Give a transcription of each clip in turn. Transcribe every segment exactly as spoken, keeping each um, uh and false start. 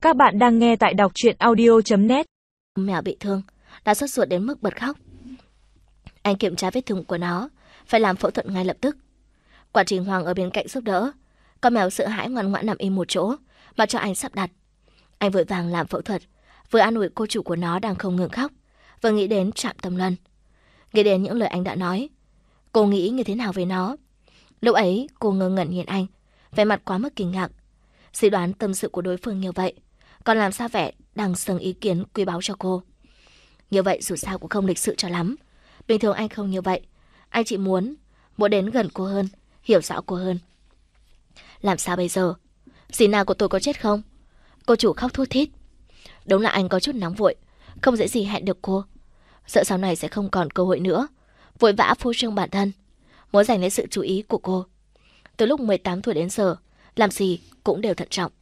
Các bạn đang nghe tại đọc truyện audio chấm net. Mèo bị thương, đã sốt ruột đến mức bật khóc. Anh kiểm tra vết thương của nó, phải làm phẫu thuật ngay lập tức. Quả Trình Hoàng ở bên cạnh giúp đỡ. Con mèo sợ hãi ngoan ngoãn nằm im một chỗ mà cho anh sắp đặt. Anh vội vàng làm phẫu thuật, vừa an ủi cô chủ của nó đang không ngừng khóc, vừa nghĩ đến Trạm Tâm Luân, nghĩ đến những lời anh đã nói. Cô nghĩ như thế nào về nó? Lúc ấy cô ngơ ngẩn nhìn anh, vẻ mặt quá mức kinh ngạc. Suy đoán tâm sự của đối phương như vậy, còn làm sao vẻ đang dâng ý kiến quý báu cho cô. Như vậy dù sao cũng không lịch sự cho lắm. Bình thường anh không như vậy. Anh chỉ muốn muốn đến gần cô hơn, hiểu rõ cô hơn. Làm sao bây giờ? Dì nào của tôi có chết không? Cô chủ khóc thút thít. Đúng là anh có chút nóng vội, không dễ gì hẹn được cô. Sợ sau này sẽ không còn cơ hội nữa. Vội vã phô trương bản thân, muốn giành lấy sự chú ý của cô. Từ lúc mười tám tuổi đến giờ, làm gì cũng đều thận trọng.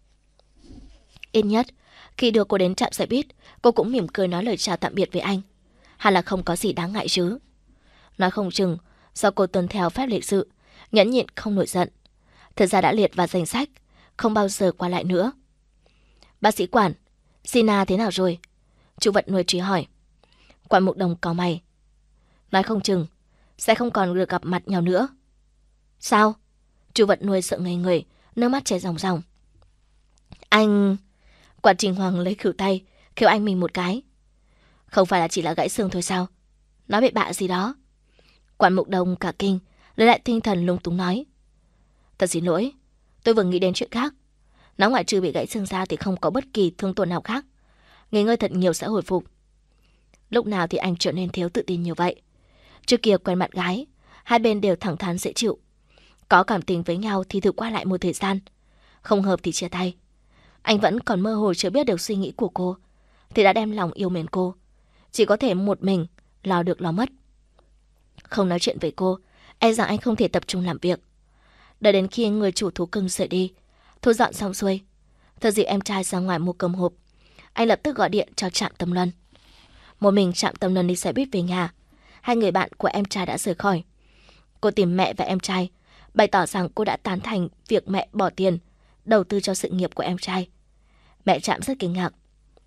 Ít nhất, khi đưa cô đến trạm xe buýt, cô cũng mỉm cười nói lời chào tạm biệt với anh. Hẳn là không có gì đáng ngại chứ. Nói không chừng, do cô tuân theo phép lịch sự, nhẫn nhịn không nổi giận. Thật ra đã liệt vào danh sách, không bao giờ qua lại nữa. Bác sĩ Quản, Sina thế nào rồi? Chú Vận Nuôi truy hỏi. Quản Mục Đồng cau mày. Nói không chừng, sẽ không còn được gặp mặt nhau nữa. Sao? Chú Vận Nuôi sợ ngây người, nước mắt chảy ròng ròng. Anh... Quản Trình Hoàng lấy khử tay, kêu anh mình một cái. Không phải là chỉ là gãy xương thôi sao? Nói bậy bạ gì đó. Quản Mục Đồng cả kinh, lấy lại tinh thần lung túng nói. Thật xin lỗi, tôi vừa nghĩ đến chuyện khác. Nó ngoại trừ bị gãy xương ra thì không có bất kỳ thương tổn nào khác. Nghỉ ngơi thật nhiều sẽ hồi phục. Lúc nào thì anh trở nên thiếu tự tin như vậy? Trước kia quen bạn gái, hai bên đều thẳng thắn dễ chịu. Có cảm tình với nhau thì thử qua lại một thời gian. Không hợp thì chia tay. Anh vẫn còn mơ hồ chưa biết được suy nghĩ của cô, thì đã đem lòng yêu mến cô. Chỉ có thể một mình, lo được lo mất. Không nói chuyện với cô, e rằng anh không thể tập trung làm việc. Đợi đến khi người chủ thú cưng rời đi, thu dọn xong xuôi, thừa dịp em trai ra ngoài mua cơm hộp, anh lập tức gọi điện cho Trạm Tâm Luân. Một mình Trạm Tâm Luân đi xe buýt về nhà. Hai người bạn của em trai đã rời khỏi. Cô tìm mẹ và em trai, bày tỏ rằng cô đã tán thành việc mẹ bỏ tiền đầu tư cho sự nghiệp của em trai. Mẹ Trạm rất kinh ngạc.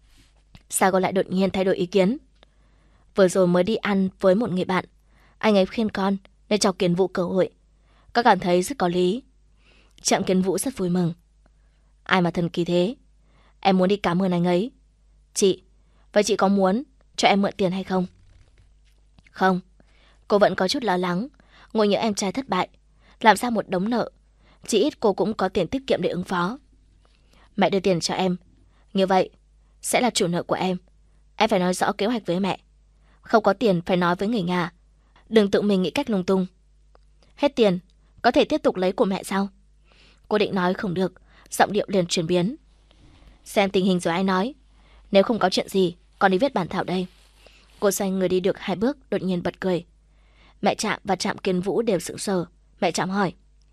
Sao cô lại đột nhiên thay đổi ý kiến? Vừa rồi mới đi ăn với một người bạn, anh ấy khuyên con nên cho Kiến Vũ cơ hội. Con cảm thấy rất có lý. Trạm Kiến Vũ rất vui mừng. Ai mà thần kỳ thế? Em muốn đi cảm ơn anh ấy. Chị, vậy chị có muốn cho em mượn tiền hay không? Không, cô vẫn có chút lo lắng. Ngồi nhớ em trai thất bại, làm sao một đống nợ. Chỉ ít cô cũng có tiền tiết kiệm để ứng phó. Mẹ đưa tiền cho em, như vậy sẽ là chủ nợ của em. Em phải nói rõ kế hoạch với mẹ. Không có tiền phải nói với người nhà, đừng tự mình nghĩ cách lung tung. Hết tiền, có thể tiếp tục lấy của mẹ sao? Cô định nói không được, giọng điệu liền chuyển biến. Xem tình hình rồi ai nói. Nếu không có chuyện gì, con đi viết bản thảo đây. Cô xoay người đi được hai bước, đột nhiên bật cười. Mẹ Trạm và Trạm Kiến Vũ đều sững sờ. Mẹ Trạm hỏi.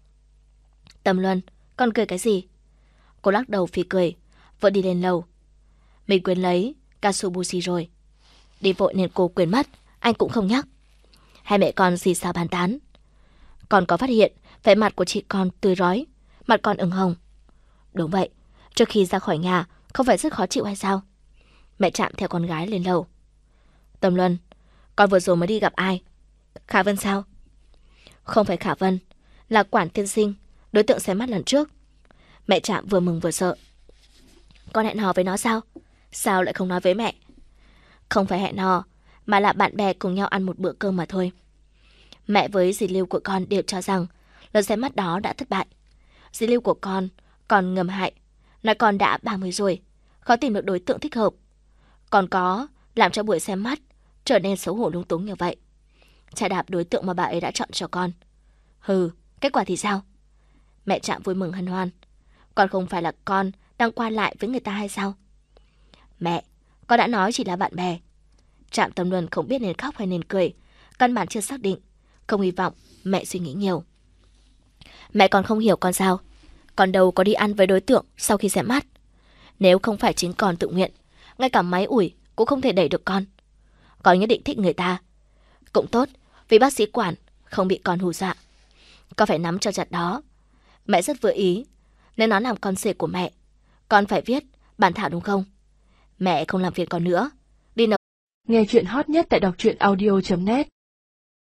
Tâm Luân, con cười cái gì? Cô lắc đầu phì cười, vợ đi lên lầu. Mình quên lấy Katsubushi rồi. Đi vội nên cô quên mất, anh cũng không nhắc. Hai mẹ con xì xào bàn tán. Con có phát hiện vẻ mặt của chị con tươi rói, mặt con ửng hồng. Đúng vậy, trước khi ra khỏi nhà không phải rất khó chịu hay sao? Mẹ Trạm theo con gái lên lầu. Tâm Luân, con vừa rồi mới đi gặp ai? Khả Vân sao? Không phải Khả Vân, là Quản tiên sinh, đối tượng xem mắt lần trước. Mẹ Trạm vừa mừng vừa sợ. Con hẹn hò với nó sao? Sao lại không nói với mẹ? Không phải hẹn hò, mà là bạn bè cùng nhau ăn một bữa cơm mà thôi. Mẹ với dì Lưu của con đều cho rằng lần xem mắt đó đã thất bại. Dì Lưu của con còn ngầm hại, nói con đã ba mươi rồi, khó tìm được đối tượng thích hợp. Còn có làm cho buổi xem mắt trở nên xấu hổ lung túng như vậy. Chà đạp đối tượng mà bà ấy đã chọn cho con. Hừ, kết quả thì sao? Mẹ Trạm vui mừng hân hoan. Còn không phải là con đang qua lại với người ta hay sao? Mẹ, con đã nói chỉ là bạn bè. Trạm Tâm Luân không biết nên khóc hay nên cười, căn bản chưa xác định, không hy vọng mẹ suy nghĩ nhiều. Mẹ còn không hiểu con sao? Con đâu có đi ăn với đối tượng sau khi xem mắt. Nếu không phải chính con tự nguyện, ngay cả máy ủi cũng không thể đẩy được con. Con nhất định thích người ta. Cũng tốt, vì bác sĩ Quản không bị con hù dọa. Con phải nắm cho chặt đó. Mẹ rất vừa ý, nên nó làm con rể của mẹ. Con phải viết Bạn Thảo đúng không? Mẹ không làm phiền con nữa. Đi nấu. Nghe chuyện hot nhất tại đọc truyện audio chấm net.